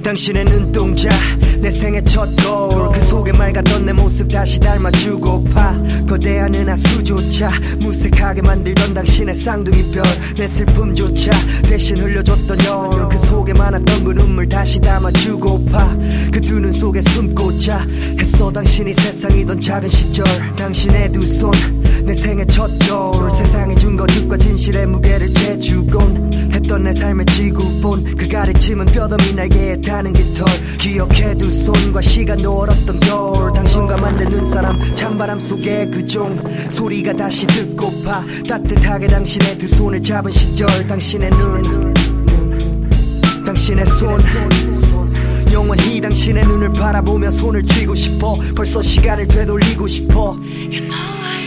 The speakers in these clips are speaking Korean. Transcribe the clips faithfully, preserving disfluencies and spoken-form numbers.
당신의 눈동자 내 생애 첫 거울 그 속에 맑았던 내 모습 다시 닮아주고파 거대한 은하수조차 무색하게 만들던 당신의 쌍둥이별 내 슬픔조차 대신 흘려줬던 여울 그 속에 많았던 그 눈물 다시 담아주고파 그 두 눈 속에 숨고자 했어 당신이 세상이던 작은 시절 당신의 두 손 내 생애 첫 저울 세상이 준 거짓과 진실의 무게를 재주곤 했던 내 삶의 지구본 그 가르침은 뼈더미 날개에 타는 깃털 기억해 두 손과 시간도 얼었던 겨울 당신과 만난 눈사람 찬바람 속의 그 종 소리가 다시 듣고파 따뜻하게 당신의 두 손을 잡은 시절 당신의 눈 당신의 손 영원히 당신의 눈을 바라보며 손을 쥐고 싶어 벌써 시간을 되돌리고 싶어 You know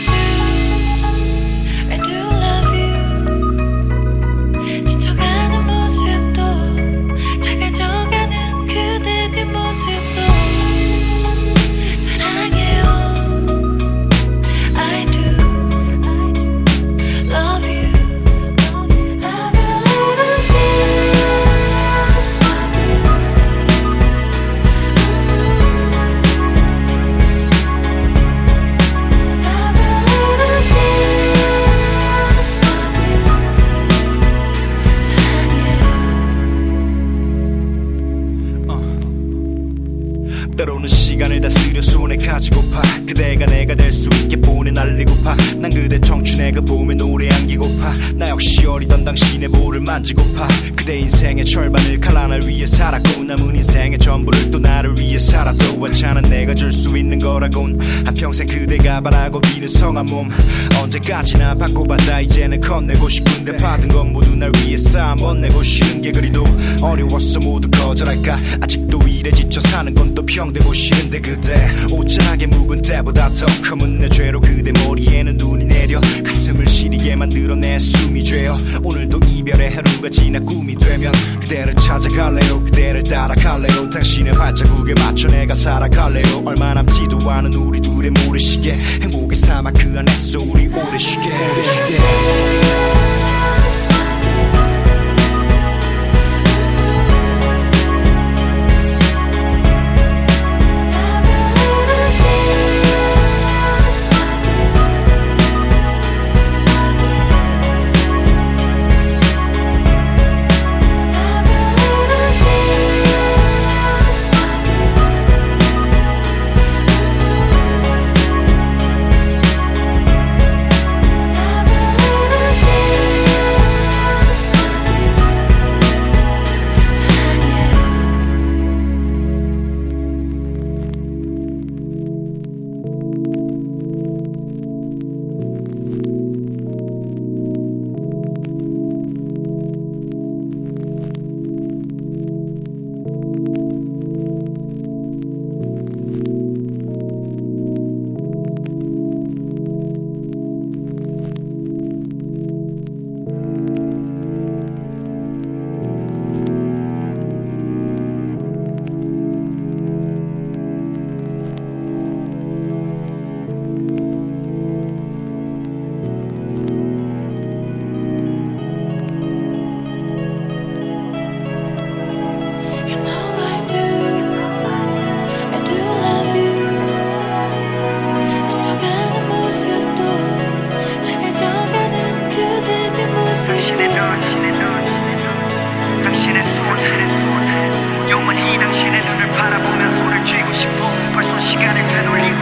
I do, I do love you 지쳐가는 모습도 작아져가는 그대 뒷모습도 사랑해요 I do love you I really do 때로는 시간을 다스려 손에 가지고파 그대가 내가 될 수 있게 보내 날리고파 난 그대 청춘의 그 봄에 노래 안기고파 나 역시 어리던 당신의 볼을 만지고파 그대 인생의 절반을 칼라날 위해 살았고 남은 인생의 전부를 또 나를 위해 살았도 하찮은 내가 줄 수 있는 거라곤 한평생 그대가 바라고 비는 성한 몸 언제까지나 받고받아 이제는 건네고 싶은데 받은 건 모두 날 위해 쌓아 멋내고 싫은 게 그리도 어려웠어 모두 거절할까 아직도 일에 지쳐 사는 건 또 평되고 싫은데 그대 오짜하게 묵은 때보다 더 검은 내 죄로 그대 머리에는 눈이 내려 가슴을 시리게 만들어 내 숨이 죄어 오늘도 이별의 하루가 지나 꿈이 되면 그대를 찾아갈래요 그대를 따라갈래요 당신의 발자국에 맞춰 내가 살아갈래요 얼마 남지도 않은 우리 둘의 모래시계 행복의 사막 그 안에서 우리 오래 쉬게 당신의 눈, 당신의 손, 영원히 당신의 눈을 바라보며 손을 쥐고 싶어 벌써 시간을 되돌리고